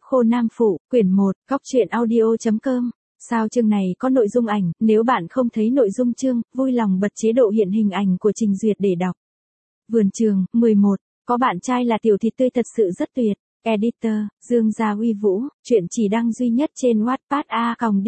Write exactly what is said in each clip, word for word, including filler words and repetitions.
khô Nam Phụ, quyển một, góc truyện audio chấm com. Sao chương này có nội dung ảnh, nếu bạn không thấy nội dung chương, vui lòng bật chế độ hiện hình ảnh của trình duyệt để đọc. Vườn trường, mười một, có bạn trai là tiểu thịt tươi thật sự rất tuyệt. Editor, Dương Gia Uy Vũ, chuyện chỉ đăng duy nhất trên Wattpad a còng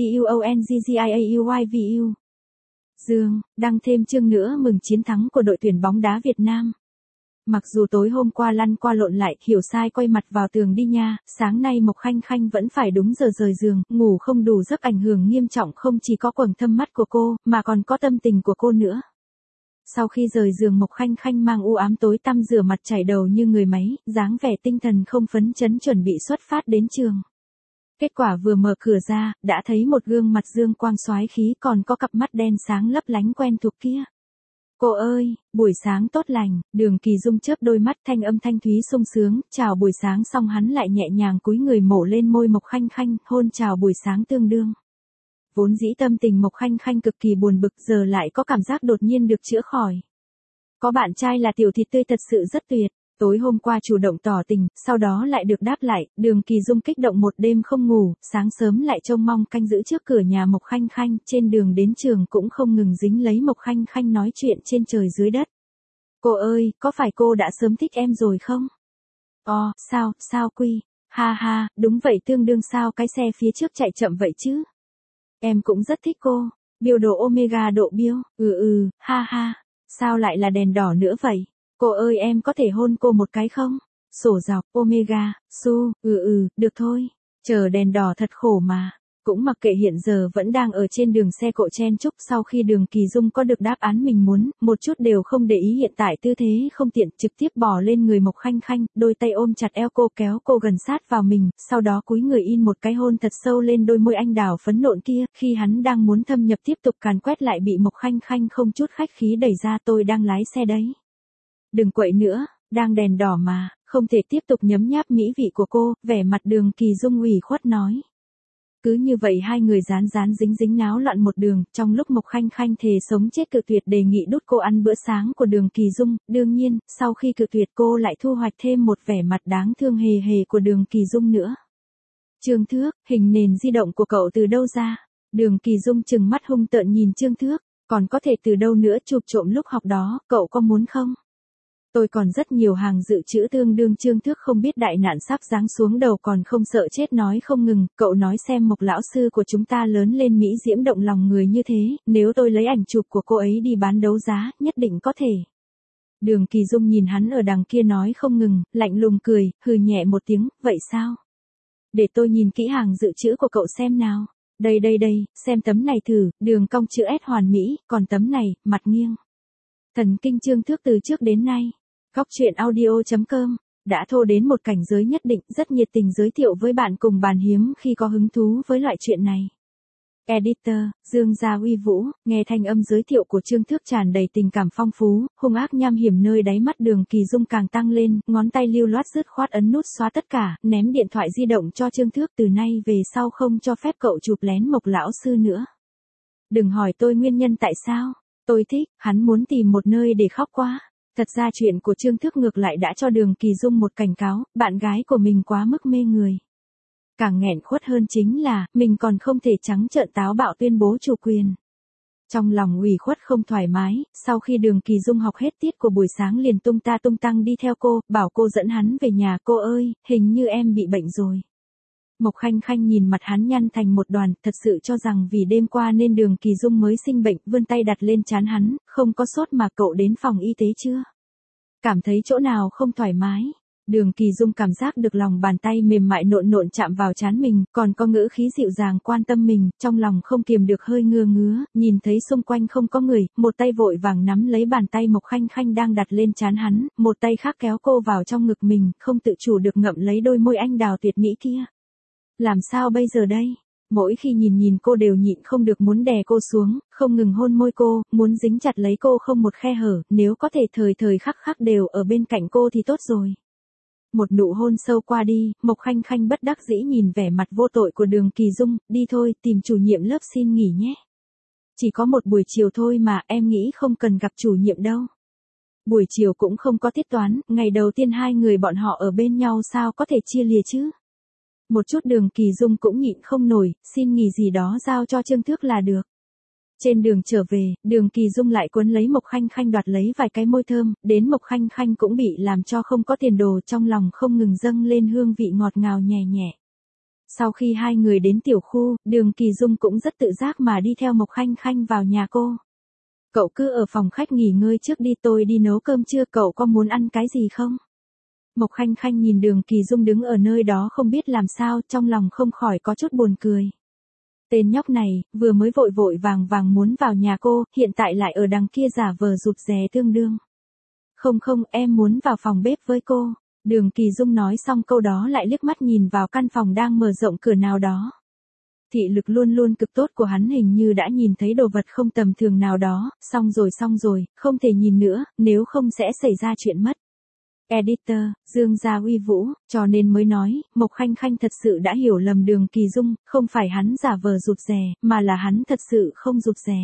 duongziauivu. Dương, đăng thêm chương nữa mừng chiến thắng của đội tuyển bóng đá Việt Nam. Mặc dù tối hôm qua lăn qua lộn lại, hiểu sai quay mặt vào tường đi nha, sáng nay Mộc Khanh Khanh vẫn phải đúng giờ rời giường, ngủ không đủ giấc ảnh hưởng nghiêm trọng không chỉ có quầng thâm mắt của cô, mà còn có tâm tình của cô nữa. Sau khi rời giường Mộc Khanh Khanh mang u ám tối tăm rửa mặt chải đầu như người máy, dáng vẻ tinh thần không phấn chấn chuẩn bị xuất phát đến trường. Kết quả vừa mở cửa ra, đã thấy một gương mặt dương quang soái khí còn có cặp mắt đen sáng lấp lánh quen thuộc kia. Cô ơi, buổi sáng tốt lành, Đường Kỳ Dung chớp đôi mắt thanh âm thanh thúy sung sướng, chào buổi sáng xong hắn lại nhẹ nhàng cúi người mổ lên môi Mộc Khanh Khanh, hôn chào buổi sáng tương đương. Vốn dĩ tâm tình Mộc Khanh Khanh cực kỳ buồn bực giờ lại có cảm giác đột nhiên được chữa khỏi. Có bạn trai là tiểu thịt tươi thật sự rất tuyệt. Tối hôm qua chủ động tỏ tình, sau đó lại được đáp lại, Đường Kỳ Dung kích động một đêm không ngủ, sáng sớm lại trông mong canh giữ trước cửa nhà Mộc Khanh Khanh, trên đường đến trường cũng không ngừng dính lấy Mộc Khanh Khanh nói chuyện trên trời dưới đất. Cô ơi, có phải cô đã sớm thích em rồi không? Ồ, sao, sao Quy? Ha ha, đúng vậy tương đương sao cái xe phía trước chạy chậm vậy chứ? Em cũng rất thích cô, biêu độ Omega độ biêu, ừ ừ, ha ha, sao lại là đèn đỏ nữa vậy? Cô ơi em có thể hôn cô một cái không? Sổ dọc, Omega, su, ừ ừ, được thôi. Chờ đèn đỏ thật khổ mà. Cũng mặc kệ hiện giờ vẫn đang ở trên đường xe cộ chen chúc sau khi Đường Kỳ Dung có được đáp án mình muốn, một chút đều không để ý hiện tại tư thế không tiện trực tiếp bò lên người Mộc Khanh Khanh, đôi tay ôm chặt eo cô kéo cô gần sát vào mình, sau đó cúi người in một cái hôn thật sâu lên đôi môi anh đào phấn nộn kia, khi hắn đang muốn thâm nhập tiếp tục càn quét lại bị Mộc Khanh Khanh không chút khách khí đẩy ra tôi đang lái xe đấy. Đừng quậy nữa, đang đèn đỏ mà, không thể tiếp tục nhấm nháp mỹ vị của cô, vẻ mặt Đường Kỳ Dung ủy khuất nói. Cứ như vậy hai người rán rán dính dính náo loạn một đường, trong lúc Mộc Khanh Khanh thề sống chết cự tuyệt đề nghị đút cô ăn bữa sáng của Đường Kỳ Dung, đương nhiên, sau khi cự tuyệt cô lại thu hoạch thêm một vẻ mặt đáng thương hề hề của Đường Kỳ Dung nữa. Trương Thước, hình nền di động của cậu từ đâu ra? Đường Kỳ Dung trừng mắt hung tợn nhìn Trương Thước, còn có thể từ đâu nữa chụp trộm lúc học đó, cậu có muốn không? Tôi còn rất nhiều hàng dự trữ tương đương. Trương Thước không biết đại nạn sắp giáng xuống đầu còn không sợ chết nói không ngừng, cậu nói xem Mộc lão sư của chúng ta lớn lên mỹ diễm động lòng người như thế, nếu tôi lấy ảnh chụp của cô ấy đi bán đấu giá, nhất định có thể. Đường Kỳ Dung nhìn hắn ở đằng kia nói không ngừng, lạnh lùng cười, hừ nhẹ một tiếng, vậy sao? Để tôi nhìn kỹ hàng dự trữ của cậu xem nào. Đây đây đây, xem tấm này thử, đường cong chữ S hoàn mỹ, còn tấm này, mặt nghiêng. Thần kinh Trương Thước từ trước đến nay. Góc truyện audio chấm com, đã thô đến một cảnh giới nhất định, rất nhiệt tình giới thiệu với bạn cùng bàn hiếm khi có hứng thú với loại chuyện này. Editor, Dương Gia Uy Vũ, nghe thanh âm giới thiệu của Trương Thước tràn đầy tình cảm phong phú, hung ác nham hiểm nơi đáy mắt Đường Kỳ Dung càng tăng lên, ngón tay lưu loát dứt khoát ấn nút xóa tất cả, ném điện thoại di động cho Trương Thước từ nay về sau không cho phép cậu chụp lén Mộc lão sư nữa. Đừng hỏi tôi nguyên nhân tại sao, tôi thích, hắn muốn tìm một nơi để khóc quá. Thật ra chuyện của Trương Thước ngược lại đã cho Đường Kỳ Dung một cảnh cáo, bạn gái của mình quá mức mê người. Càng nghẹn khuất hơn chính là, mình còn không thể trắng trợn táo bạo tuyên bố chủ quyền. Trong lòng ủy khuất không thoải mái, sau khi Đường Kỳ Dung học hết tiết của buổi sáng liền tung ta tung tăng đi theo cô, bảo cô dẫn hắn về nhà. Cô ơi, hình như em bị bệnh rồi. Mộc Khanh Khanh nhìn mặt hắn nhăn thành một đoàn, thật sự cho rằng vì đêm qua nên Đường Kỳ Dung mới sinh bệnh, vươn tay đặt lên trán hắn, không có sốt mà cậu đến phòng y tế chưa? Cảm thấy chỗ nào không thoải mái? Đường Kỳ Dung cảm giác được lòng bàn tay mềm mại nộn nộn chạm vào trán mình, còn có ngữ khí dịu dàng quan tâm mình, trong lòng không kiềm được hơi ngứa ngứa, nhìn thấy xung quanh không có người, một tay vội vàng nắm lấy bàn tay Mộc Khanh Khanh đang đặt lên trán hắn, một tay khác kéo cô vào trong ngực mình, không tự chủ được ngậm lấy đôi môi anh đào tuyệt mỹ kia. Làm sao bây giờ đây? Mỗi khi nhìn nhìn cô đều nhịn không được muốn đè cô xuống, không ngừng hôn môi cô, muốn dính chặt lấy cô không một khe hở, nếu có thể thời thời khắc khắc đều ở bên cạnh cô thì tốt rồi. Một nụ hôn sâu qua đi, Mộc Khanh Khanh bất đắc dĩ nhìn vẻ mặt vô tội của Đường Kỳ Dung, đi thôi, tìm chủ nhiệm lớp xin nghỉ nhé. Chỉ có một buổi chiều thôi mà, em nghĩ không cần gặp chủ nhiệm đâu. Buổi chiều cũng không có tiết toán, ngày đầu tiên hai người bọn họ ở bên nhau sao có thể chia lìa chứ? Một chút Đường Kỳ Dung cũng nhịn không nổi, xin nghỉ gì đó giao cho Trương Thước là được. Trên đường trở về, Đường Kỳ Dung lại cuốn lấy Mộc Khanh Khanh đoạt lấy vài cái môi thơm, đến Mộc Khanh Khanh cũng bị làm cho không có tiền đồ, trong lòng không ngừng dâng lên hương vị ngọt ngào nhẹ nhẹ. Sau khi hai người đến tiểu khu, Đường Kỳ Dung cũng rất tự giác mà đi theo Mộc Khanh Khanh vào nhà cô. Cậu cứ ở phòng khách nghỉ ngơi trước đi, tôi đi nấu cơm trưa, cậu có muốn ăn cái gì không? Mộc Khanh Khanh nhìn Đường Kỳ Dung đứng ở nơi đó không biết làm sao, trong lòng không khỏi có chút buồn cười. Tên nhóc này, vừa mới vội vội vàng vàng muốn vào nhà cô, hiện tại lại ở đằng kia giả vờ rụt rè tương đương. Không không, em muốn vào phòng bếp với cô. Đường Kỳ Dung nói xong câu đó lại liếc mắt nhìn vào căn phòng đang mở rộng cửa nào đó. Thị lực luôn luôn cực tốt của hắn hình như đã nhìn thấy đồ vật không tầm thường nào đó, xong rồi xong rồi, không thể nhìn nữa, nếu không sẽ xảy ra chuyện mất. Editor, Dương Gia uy vũ, cho nên mới nói, Mộc Khanh Khanh thật sự đã hiểu lầm Đường Kỳ Dung, không phải hắn giả vờ rụt rè, mà là hắn thật sự không rụt rè.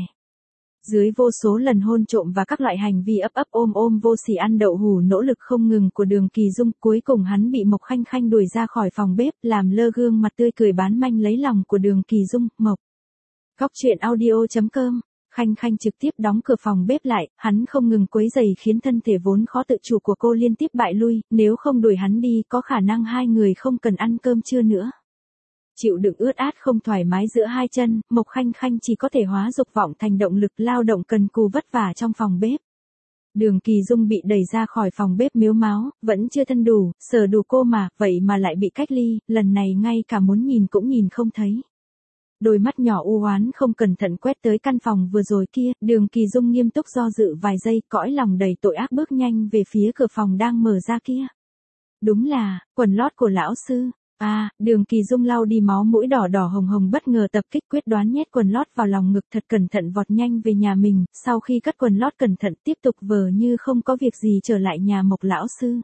Dưới vô số lần hôn trộm và các loại hành vi ấp ấp ôm ôm vô sỉ ăn đậu hủ nỗ lực không ngừng của Đường Kỳ Dung, cuối cùng hắn bị Mộc Khanh Khanh đuổi ra khỏi phòng bếp, làm lơ gương mặt tươi cười bán manh lấy lòng của Đường Kỳ Dung. Mộc Góc truyện audio chấm com. Khanh Khanh trực tiếp đóng cửa phòng bếp lại, hắn không ngừng quấy rầy khiến thân thể vốn khó tự chủ của cô liên tiếp bại lui, nếu không đuổi hắn đi có khả năng hai người không cần ăn cơm trưa nữa. Chịu đựng ướt át không thoải mái giữa hai chân, Mộc Khanh Khanh chỉ có thể hóa dục vọng thành động lực lao động cần cù vất vả trong phòng bếp. Đường Kỳ Dung bị đẩy ra khỏi phòng bếp mếu máo, vẫn chưa thân đủ, sờ đủ cô mà, vậy mà lại bị cách ly, lần này ngay cả muốn nhìn cũng nhìn không thấy. Đôi mắt nhỏ u oán không cẩn thận quét tới căn phòng vừa rồi kia, Đường Kỳ Dung nghiêm túc do dự vài giây, cõi lòng đầy tội ác bước nhanh về phía cửa phòng đang mở ra kia. Đúng là, quần lót của lão sư. À, Đường Kỳ Dung lau đi máu mũi đỏ đỏ hồng hồng bất ngờ tập kích quyết đoán nhét quần lót vào lòng ngực thật cẩn thận vọt nhanh về nhà mình, sau khi cất quần lót cẩn thận tiếp tục vờ như không có việc gì trở lại nhà Mộc lão sư.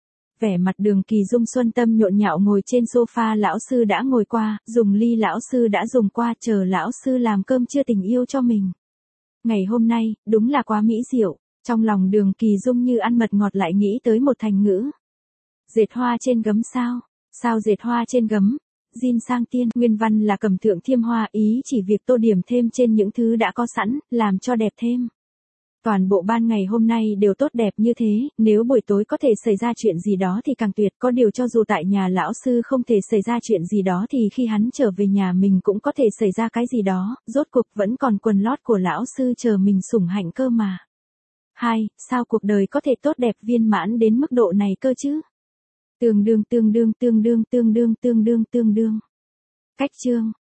Vẻ mặt Đường Kỳ Dung xuân tâm nhộn nhạo ngồi trên sofa, lão sư đã ngồi qua, dùng ly lão sư đã dùng qua, chờ lão sư làm cơm trưa tình yêu cho mình. Ngày hôm nay, đúng là quá mỹ diệu, trong lòng Đường Kỳ Dung như ăn mật ngọt lại nghĩ tới một thành ngữ. Dệt hoa trên gấm sao? Sao dệt hoa trên gấm? Jin sang tiên, nguyên văn là cầm thượng thiêm hoa, ý chỉ việc tô điểm thêm trên những thứ đã có sẵn, làm cho đẹp thêm. Toàn bộ ban ngày hôm nay đều tốt đẹp như thế, nếu buổi tối có thể xảy ra chuyện gì đó thì càng tuyệt, có điều cho dù tại nhà lão sư không thể xảy ra chuyện gì đó thì khi hắn trở về nhà mình cũng có thể xảy ra cái gì đó, rốt cuộc vẫn còn quần lót của lão sư chờ mình sủng hạnh cơ mà. Hai, sao cuộc đời có thể tốt đẹp viên mãn đến mức độ này cơ chứ? Tương đương tương đương tương đương tương đương tương đương tương đương. Cách chương